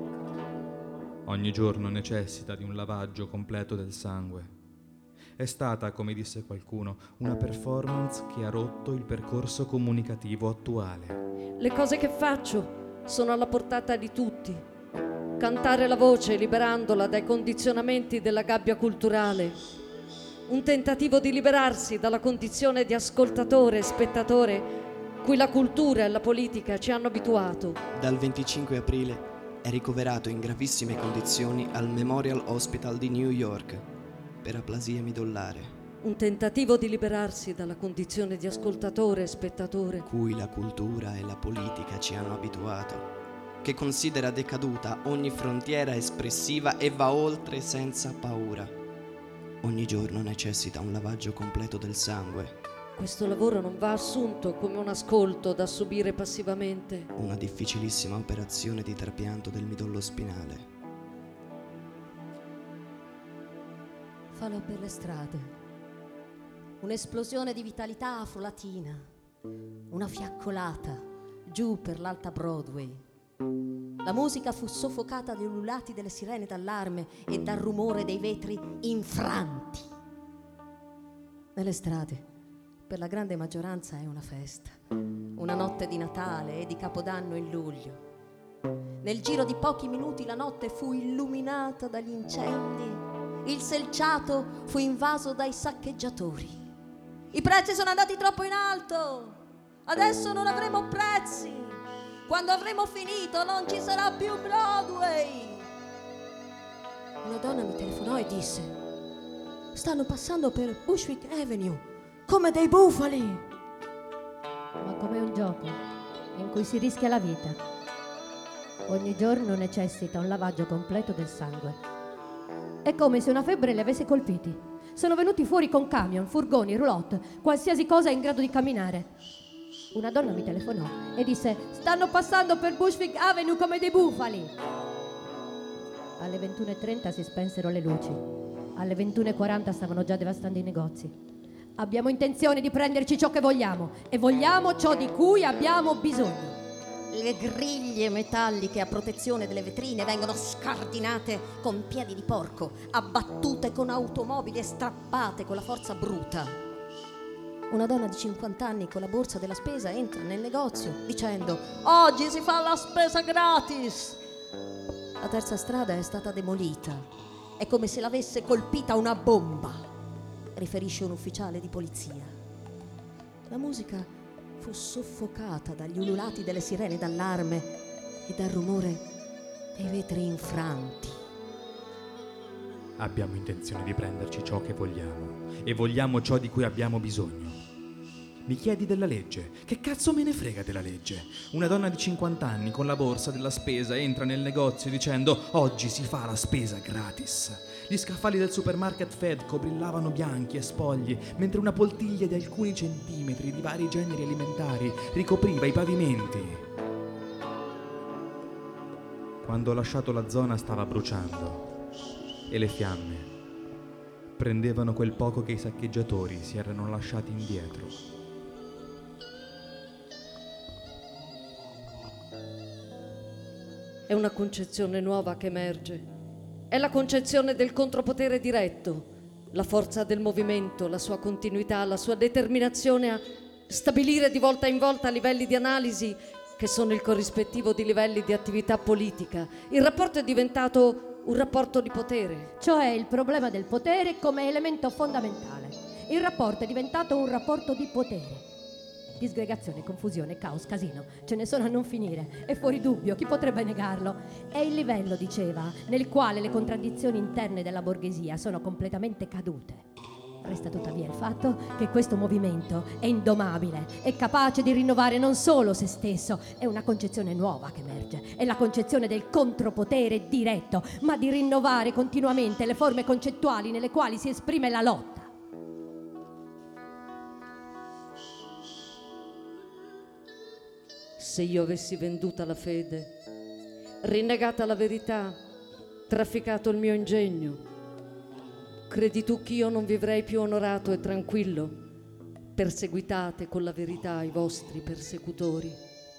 S6: Ogni giorno necessita di un lavaggio completo del sangue. È stata, come disse qualcuno, una performance che ha rotto il percorso comunicativo attuale.
S4: Le cose che faccio sono alla portata di tutti. Cantare la voce liberandola dai condizionamenti della gabbia culturale. Un tentativo di liberarsi dalla condizione di ascoltatore e spettatore cui la cultura e la politica ci hanno abituato.
S2: Dal venticinque aprile è ricoverato in gravissime condizioni al Memorial Hospital di New York per aplasia midollare.
S4: Un tentativo di liberarsi dalla condizione di ascoltatore e spettatore
S2: cui la cultura e la politica ci hanno abituato, che considera decaduta ogni frontiera espressiva e va oltre senza paura. ogni giorno necessita un lavaggio completo del sangue,
S4: Questo lavoro non va assunto come un ascolto da subire passivamente.
S2: una difficilissima operazione di trapianto del midollo spinale.
S7: Falò per le strade. Un'esplosione di vitalità afro-latina. Una fiaccolata giù per l'alta Broadway. La musica fu soffocata dagli ululati delle sirene d'allarme e dal rumore dei vetri infranti. Nelle strade, per la grande maggioranza, è una festa. Una notte di Natale e di Capodanno in luglio. Nel giro di pochi minuti la notte fu illuminata dagli incendi. Il selciato fu invaso dai saccheggiatori. I prezzi sono andati troppo in alto. Adesso non avremo prezzi. Quando avremo finito non ci sarà più Broadway. Una donna mi telefonò e disse: stanno passando per Bushwick Avenue come dei bufali.
S3: Ma come un gioco in cui si rischia la vita. Ogni giorno necessita un lavaggio completo del sangue. È come se una febbre li avesse colpiti. Sono venuti fuori con camion, furgoni, roulotte, qualsiasi cosa in grado di camminare. Una donna mi telefonò e disse: stanno passando per Bushwick Avenue come dei bufali. Alle ventuno e trenta si spensero le luci. Alle ventuno e quaranta stavano già devastando i negozi. Abbiamo intenzione di prenderci ciò che vogliamo e vogliamo ciò di cui abbiamo bisogno.
S7: Le griglie metalliche a protezione delle vetrine vengono scardinate con piedi di porco, abbattute con automobili e strappate con la forza bruta. Una donna di cinquanta anni con la borsa della spesa entra nel negozio dicendo: oggi si fa la spesa gratis. La terza strada è stata demolita. È come se l'avesse colpita una bomba, riferisce un ufficiale di polizia. La musica fu soffocata dagli ululati delle sirene d'allarme e dal rumore dei vetri infranti.
S6: Abbiamo intenzione di prenderci ciò che vogliamo e vogliamo ciò di cui abbiamo bisogno. Mi chiedi della legge? Che cazzo me ne frega della legge? Una donna di cinquanta anni con la borsa della spesa entra nel negozio dicendo: oggi si fa la spesa gratis. Gli scaffali del supermarket Fedco brillavano bianchi e spogli, mentre una poltiglia di alcuni centimetri di vari generi alimentari ricopriva i pavimenti. Quando ho lasciato la zona stava bruciando e le fiamme prendevano quel poco che i saccheggiatori si erano lasciati indietro.
S4: È una concezione nuova che emerge. È la concezione del contropotere diretto, la forza del movimento, la sua continuità, la sua determinazione a stabilire di volta in volta livelli di analisi che sono il corrispettivo di livelli di attività politica. Il rapporto è diventato un rapporto di potere.
S3: Cioè il problema del potere come elemento fondamentale. Il rapporto è diventato un rapporto di potere. Disgregazione, confusione, caos, casino, ce ne sono a non finire. È fuori dubbio, chi potrebbe negarlo? È il livello, diceva, nel quale le contraddizioni interne della borghesia sono completamente cadute. Resta tuttavia il fatto che questo movimento è indomabile, è capace di rinnovare non solo se stesso, è una concezione nuova che emerge, è la concezione del contropotere diretto, ma di rinnovare continuamente le forme concettuali nelle quali si esprime la lotta.
S4: Se io avessi venduta la fede, rinnegata la verità, trafficato il mio ingegno, credi tu che io non vivrei più onorato e tranquillo? Perseguitate con la verità i vostri persecutori.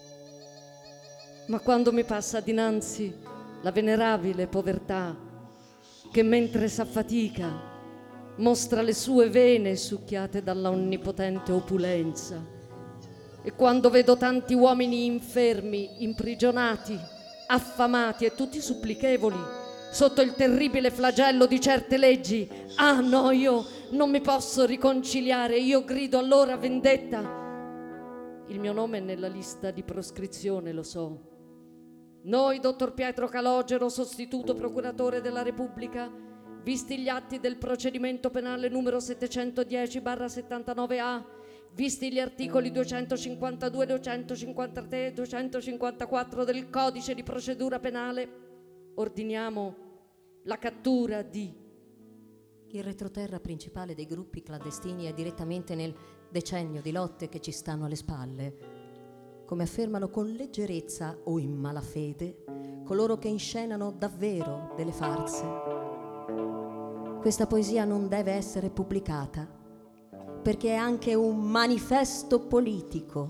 S4: Ma quando mi passa dinanzi la venerabile povertà, che mentre s'affatica mostra le sue vene succhiate dalla onnipotente opulenza, e quando vedo tanti uomini infermi, imprigionati, affamati e tutti supplichevoli sotto il terribile flagello di certe leggi, ah no, io non mi posso riconciliare, io grido allora vendetta. Il mio nome è nella lista di proscrizione, lo so. Noi, dottor Pietro Calogero, sostituto procuratore della Repubblica, visti gli atti del procedimento penale numero settecentodieci barra settantanove A, visti gli articoli duecentocinquantadue, duecentocinquantatré e duecentocinquantaquattro del Codice di procedura penale, ordiniamo la cattura di
S7: Il retroterra principale dei gruppi clandestini è direttamente nel decennio di lotte che ci stanno alle spalle, come affermano con leggerezza o in malafede coloro che inscenano davvero delle farse. Questa poesia non deve essere pubblicata perché è anche un manifesto politico.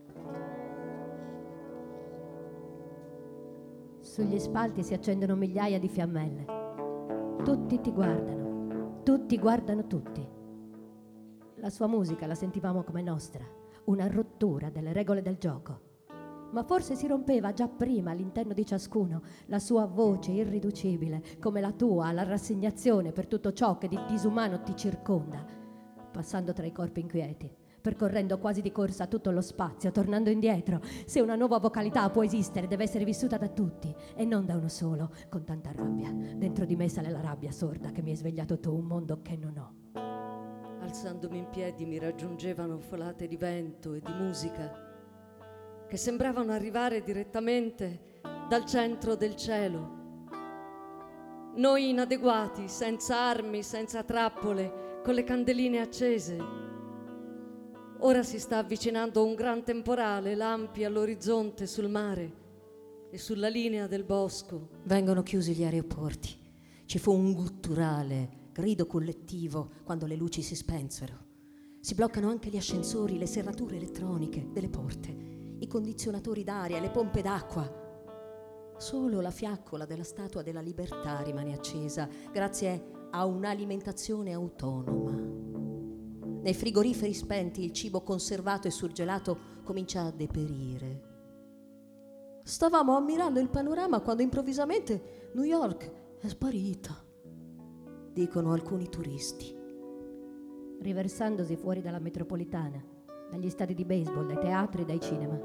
S3: Sugli spalti si accendono migliaia di fiammelle. Tutti ti guardano. Tutti guardano tutti. La sua musica la sentivamo come nostra, una rottura delle regole del gioco. Ma forse si rompeva già prima all'interno di ciascuno la sua voce irriducibile, come la tua, la rassegnazione per tutto ciò che di disumano ti circonda, passando tra i corpi inquieti, percorrendo quasi di corsa tutto lo spazio, tornando indietro. Se una nuova vocalità può esistere, deve essere vissuta da tutti e non da uno solo, con tanta rabbia. Dentro di me sale la rabbia sorda che mi hai svegliato tu, un mondo che non ho.
S4: Alzandomi in piedi mi raggiungevano folate di vento e di musica che sembravano arrivare direttamente dal centro del cielo. Noi inadeguati, senza armi, senza trappole, con le candeline accese. Ora si sta avvicinando un gran temporale, lampi all'orizzonte sul mare e sulla linea del bosco.
S7: Vengono chiusi gli aeroporti. Ci fu un gutturale grido collettivo quando le luci si spensero. Si bloccano anche gli ascensori, le serrature elettroniche delle porte, i condizionatori d'aria e le pompe d'acqua. Solo la fiaccola della Statua della Libertà rimane accesa grazie a un'alimentazione autonoma. Nei frigoriferi spenti il cibo conservato e surgelato comincia a deperire. Stavamo ammirando il panorama quando improvvisamente New York è sparita, dicono alcuni turisti.
S3: Riversandosi fuori dalla metropolitana, dagli stadi di baseball, dai teatri e dai cinema.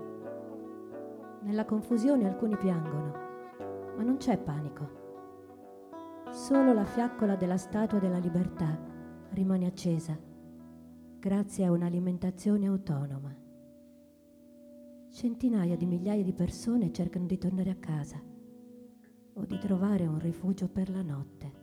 S3: Nella confusione alcuni piangono, ma non c'è panico. Solo la fiaccola della Statua della Libertà rimane accesa grazie a un'alimentazione autonoma. Centinaia di migliaia di persone cercano di tornare a casa o di trovare un rifugio per la notte.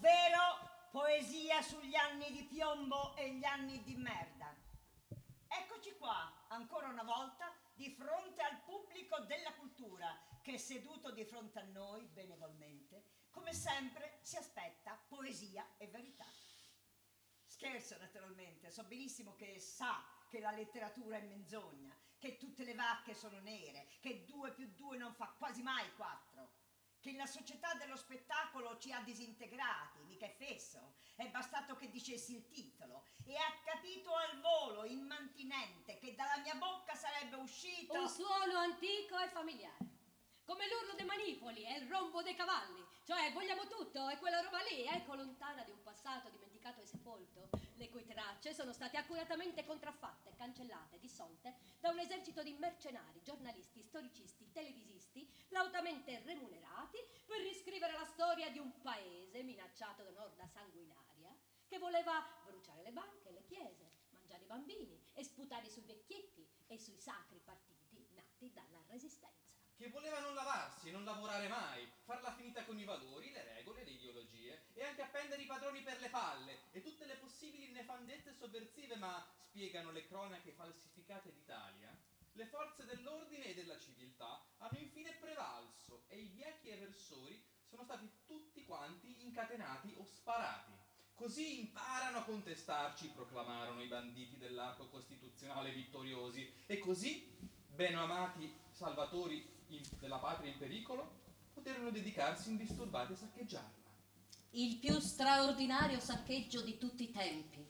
S1: ovvero poesia sugli anni di piombo e gli anni di merda. Eccoci qua, ancora una volta, di fronte al pubblico della cultura, che seduto di fronte a noi, benevolmente, come sempre si aspetta poesia e verità. Scherzo, naturalmente, so benissimo che sa che la letteratura è menzogna, che tutte le vacche sono nere, che due più due non fa quasi mai quattro, che la società dello spettacolo ci ha disintegrati, mica è fesso, è bastato che dicessi il titolo, e ha capito al volo, immantinente, che dalla mia bocca sarebbe uscito
S3: un suono antico e familiare, come l'urlo dei manipoli e il rombo dei cavalli, cioè vogliamo tutto, è quella roba lì, ecco, lontana di un passato dimenticato e sepolto, le cui tracce sono state accuratamente contraffatte, cancellate, dissolte da un esercito di mercenari, giornalisti, storicisti, televisisti, lautamente remunerati per riscrivere la storia di un paese minacciato da un'orda sanguinaria che voleva bruciare le banche, le chiese, mangiare i bambini e sputare sui vecchietti e sui sacri partiti nati dalla resistenza.
S6: Che voleva non lavarsi e non lavorare mai, farla finita con i valori, le regole, le ideologie e anche appendere i padroni per le palle e tutte le possibili nefandezze sovversive, ma spiegano le cronache falsificate d'Italia, le forze dell'ordine e della civiltà hanno infine prevalso e i biechi eversori sono stati tutti quanti incatenati o sparati. Così imparano a contestarci, proclamarono i banditi dell'arco costituzionale vittoriosi, e così, ben amati salvatori in, della patria in pericolo, poterono dedicarsi indisturbati a saccheggiarla.
S7: Il più straordinario saccheggio di tutti i tempi.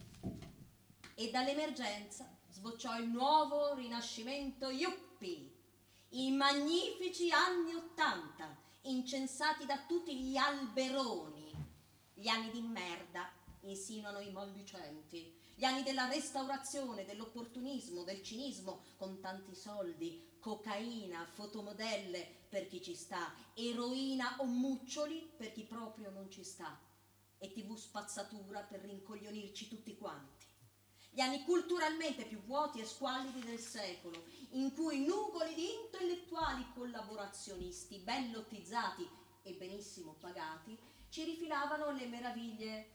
S7: E dall'emergenza sbocciò il nuovo rinascimento yuppie, i magnifici anni Ottanta, incensati da tutti gli alberoni. Gli anni di merda, insinuano i maldicenti, gli anni della restaurazione, dell'opportunismo, del cinismo, con tanti soldi, cocaina, fotomodelle per chi ci sta, eroina o muccioli per chi proprio non ci sta, e tivù spazzatura per rincoglionirci tutti quanti. Gli anni culturalmente più vuoti e squallidi del secolo, in cui nugoli di intellettuali collaborazionisti, ben lottizzati e benissimo pagati, ci rifilavano le meraviglie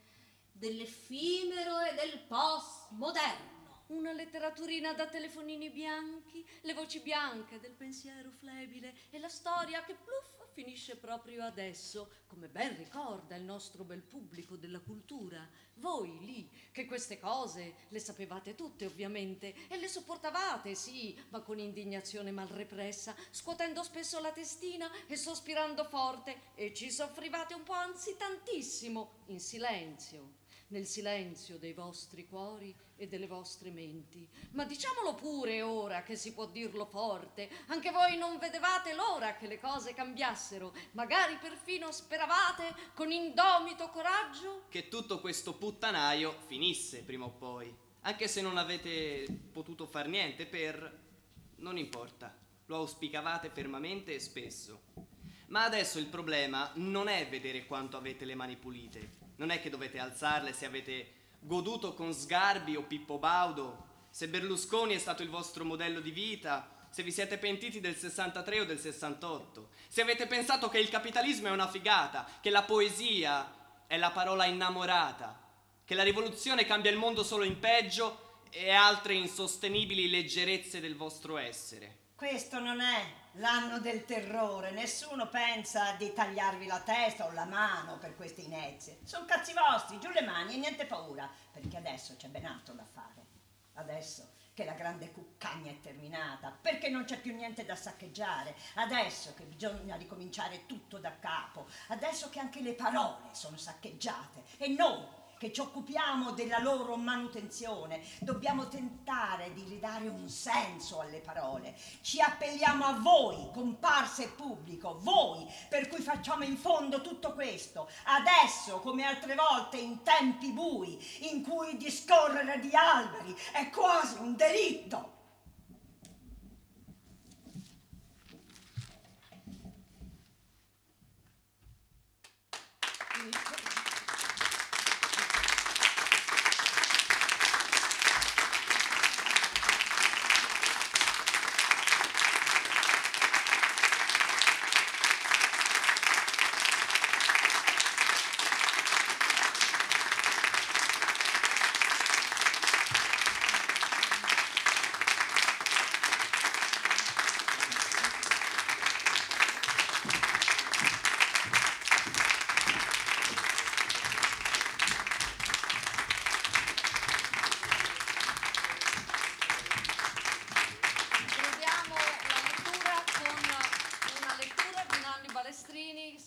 S7: dell'effimero e del postmoderno.
S4: Una letteraturina da telefonini bianchi, le voci bianche del pensiero flebile e la storia che pluff finisce proprio adesso, come ben ricorda il nostro bel pubblico della cultura. Voi lì, che queste cose le sapevate tutte ovviamente e le sopportavate, sì, ma con indignazione mal repressa, scuotendo spesso la testina e sospirando forte, e ci soffrivate un po', anzi tantissimo, in silenzio. Nel silenzio dei vostri cuori e delle vostre menti. Ma diciamolo pure ora che si può dirlo forte, anche voi non vedevate l'ora che le cose cambiassero, magari perfino speravate con indomito coraggio
S2: che tutto questo puttanaio finisse prima o poi, anche se non avete potuto far niente per... non importa, lo auspicavate fermamente e spesso. Ma adesso il problema non è vedere quanto avete le mani pulite. Non è che dovete alzarle se avete goduto con Sgarbi o Pippo Baudo, se Berlusconi è stato il vostro modello di vita, se vi siete pentiti del sessantatré o del sessantotto, se avete pensato che il capitalismo è una figata, che la poesia è la parola innamorata, che la rivoluzione cambia il mondo solo in peggio e altre insostenibili leggerezze del vostro essere.
S1: Questo non è l'anno del terrore, nessuno pensa di tagliarvi la testa o la mano per queste inezie. Sono cazzi vostri, giù le mani e niente paura, perché adesso c'è ben altro da fare. Adesso che la grande cuccagna è terminata, perché non c'è più niente da saccheggiare, adesso che bisogna ricominciare tutto da capo, adesso che anche le parole sono saccheggiate e noi che ci occupiamo della loro manutenzione, dobbiamo tentare di ridare un senso alle parole. Ci appelliamo a voi, comparse e pubblico, voi, per cui facciamo in fondo tutto questo, adesso come altre volte in tempi bui, in cui discorrere di alberi è quasi un delitto.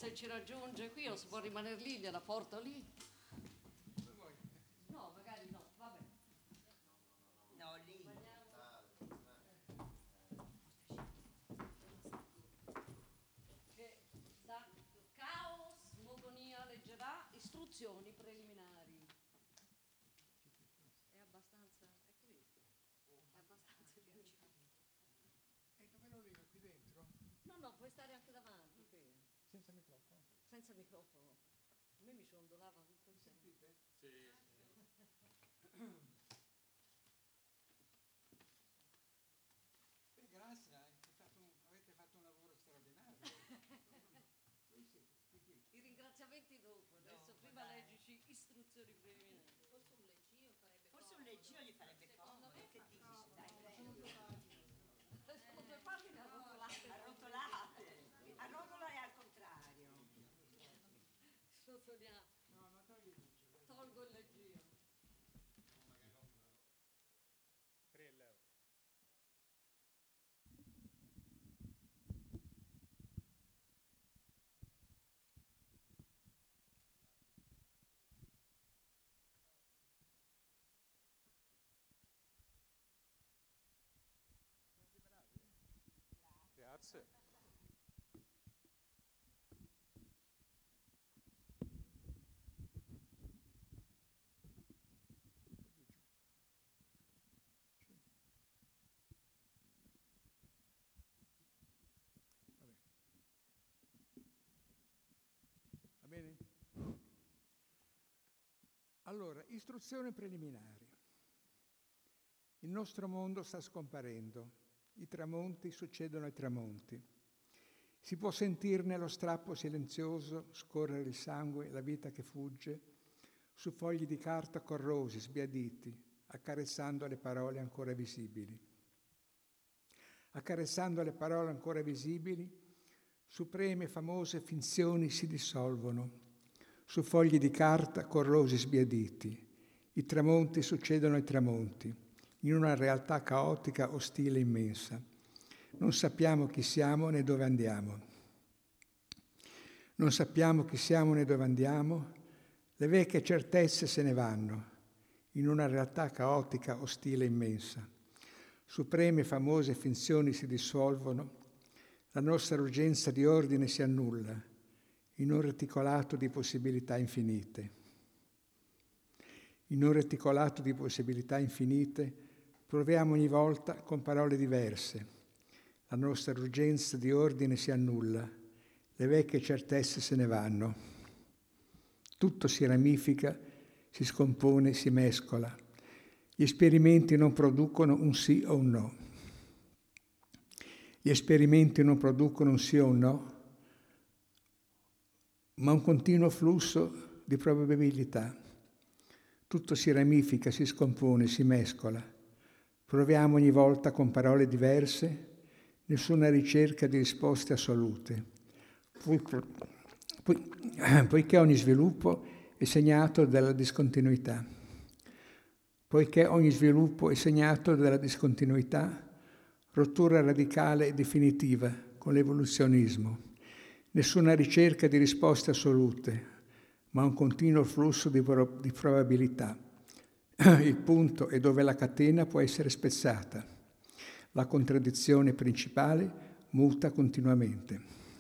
S4: se ci raggiunge qui o se può rimanere lì, gliela porto lì. No, magari no, vabbè.
S1: No, lì.
S4: Che da caos, monotonia leggerà, istruzioni preliminari. È abbastanza, è questo, è abbastanza difficile.
S8: E dove lo lega? Qui dentro?
S4: No, no, puoi stare anche davanti, qui.
S8: Senza microfono?
S4: Senza microfono. A me mi ciondolava tutto il tempo.
S8: Sentite? Sì. Beh, grazie, avete fatto un, avete fatto un lavoro straordinario. Qui sì, qui, qui.
S4: I ringraziamenti dopo, adesso
S1: Dopo,
S4: prima
S1: dai.
S4: leggici istruzioni preliminari.
S5: Forse un leggio farebbe
S1: Forse un leggino gli farebbe comodo. Che dici? Dai,
S8: Sono due pagine.
S4: Sono due pagine arrotolate.
S1: arrotolate. Arrotola è al contrario.
S4: Sonia,
S8: No, ma togli il leggio.
S4: tolgo il leggio.
S8: tre euro. Grazie. Va bene? Allora, istruzione preliminare. Il nostro mondo sta scomparendo. I tramonti succedono ai tramonti. Si può sentirne lo strappo silenzioso, scorrere il sangue, la vita che fugge, su fogli di carta corrosi, sbiaditi, accarezzando le parole ancora visibili. Accarezzando le parole ancora visibili, supreme e famose finzioni si dissolvono, su fogli di carta corrosi, sbiaditi. I tramonti succedono ai tramonti, in una realtà caotica, ostile, immensa. Non sappiamo chi siamo né dove andiamo. Non sappiamo chi siamo né dove andiamo. Le vecchie certezze se ne vanno, in una realtà caotica, ostile, immensa. Supreme e famose finzioni si dissolvono. La nostra urgenza di ordine si annulla, in un reticolato di possibilità infinite. In un reticolato di possibilità infinite proviamo ogni volta con parole diverse. La nostra urgenza di ordine si annulla, le vecchie certezze se ne vanno. Tutto si ramifica, si scompone, si mescola. Gli esperimenti non producono un sì o un no. Gli esperimenti non producono un sì o un no, ma un continuo flusso di probabilità. Tutto si ramifica, si scompone, si mescola. Proviamo ogni volta con parole diverse, nessuna ricerca di risposte assolute. Poi, poi, poiché ogni sviluppo è segnato dalla discontinuità. Poiché ogni sviluppo è segnato dalla discontinuità, rottura radicale e definitiva con l'evoluzionismo. Nessuna ricerca di risposte assolute, ma un continuo flusso di, pro- di probabilità. Il punto è dove la catena può essere spezzata. La contraddizione principale muta continuamente.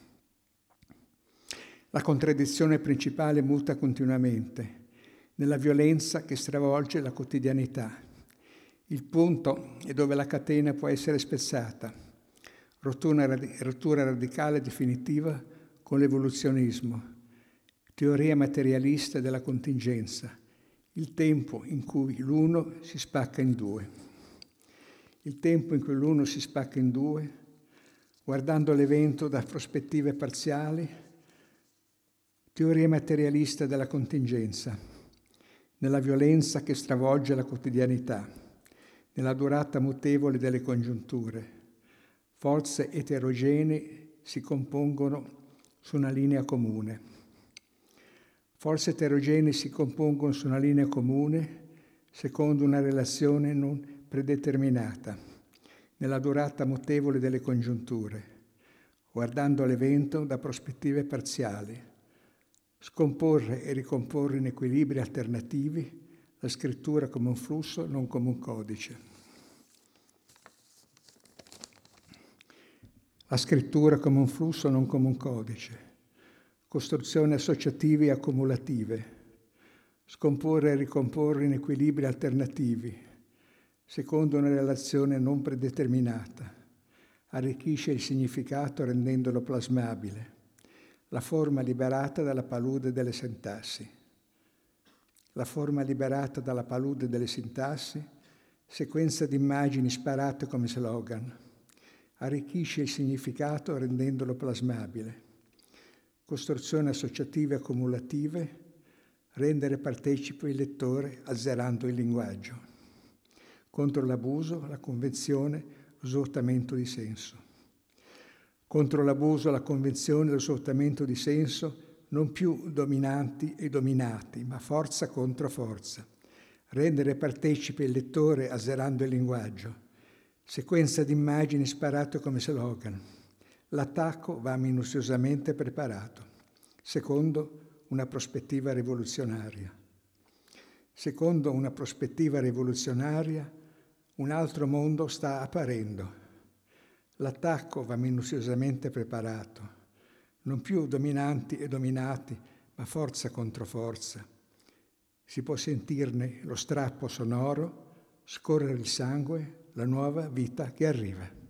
S8: La contraddizione principale muta continuamente, nella violenza che stravolge la quotidianità. Il punto è dove la catena può essere spezzata. Rottura, rottura radicale e definitiva con l'evoluzionismo. Teoria materialista della contingenza. Il tempo in cui l'uno si spacca in due. Il tempo in cui l'uno si spacca in due, guardando l'evento da prospettive parziali. Teoria materialista della contingenza, nella violenza che stravolge la quotidianità, nella durata mutevole delle congiunture. Forze eterogenee si compongono su una linea comune. Forze eterogenee si compongono su una linea comune secondo una relazione non predeterminata, nella durata mutevole delle congiunture. guardando l'evento da prospettive parziali, scomporre e ricomporre in equilibri alternativi la scrittura come un flusso, non come un codice. La scrittura come un flusso, non come un codice. Costruzioni associative e accumulative. Scomporre e ricomporre in equilibri alternativi, secondo una relazione non predeterminata. Arricchisce il significato rendendolo plasmabile. La forma liberata dalla palude delle sintassi. La forma liberata dalla palude delle sintassi, sequenza di immagini sparate come slogan. Arricchisce il significato rendendolo plasmabile. Costruzioni associative accumulative, rendere partecipe il lettore azzerando il linguaggio. Contro l'abuso, la convenzione, lo svuotamento di senso. Contro l'abuso, la convenzione, lo svuotamento di senso, non più dominanti e dominati, ma forza contro forza. Rendere partecipe il lettore azzerando il linguaggio. Sequenza di immagini sparate come slogan. L'attacco va minuziosamente preparato. Secondo, una prospettiva rivoluzionaria. Secondo una prospettiva rivoluzionaria, un altro mondo sta apparendo. L'attacco va minuziosamente preparato. Non più dominanti e dominati, ma forza contro forza. Si può sentirne lo strappo sonoro, scorrere il sangue, la nuova vita che arriva.